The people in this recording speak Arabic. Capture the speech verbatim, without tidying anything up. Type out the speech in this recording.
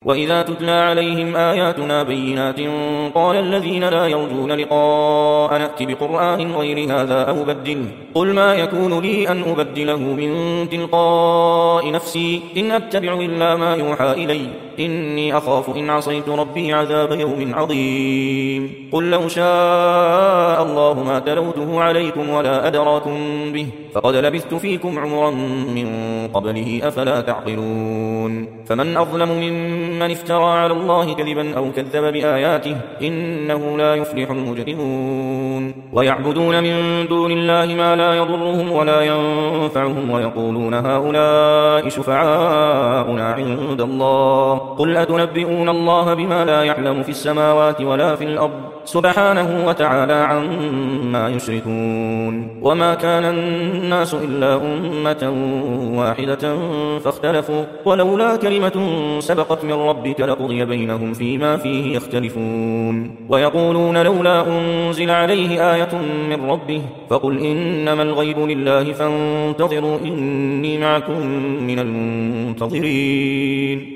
وإذا تتلى عليهم آياتنا بينات قال الذين لا يرجون لقاء نأت بقرآن غير هذا أو بدله قل ما يكون لي أن أبدله من تلقاء نفسي إن أتبع إلا ما يوحى إلي إني أخاف إن عصيت ربي عذاب يوم عظيم قل لو شاء الله ما تلوته عليكم ولا أدراكم به فقد لبثت فيكم عمرا من قبله أفلا تعقلون فمن أظلم ممن افترى على الله كذبا أو كذب بآياته إنه لا يفلح المجرمون ويعبدون من دون الله ما لا يضرهم ولا ينفعهم ويقولون هؤلاء شفعاؤنا عند الله قل أتنبئون الله بما لا يعلم في السماوات ولا في الأرض سبحانه وتعالى عما يشركون وما كان الناس إلا أمة واحدة فاختلفوا ولولا كلمة سبقت من ربك لقضي بينهم فيما فيه يختلفون ويقولون لولا أنزل عليه آية من ربه فقل إنما الغيب لله فانتظروا إني معكم من المنتظرين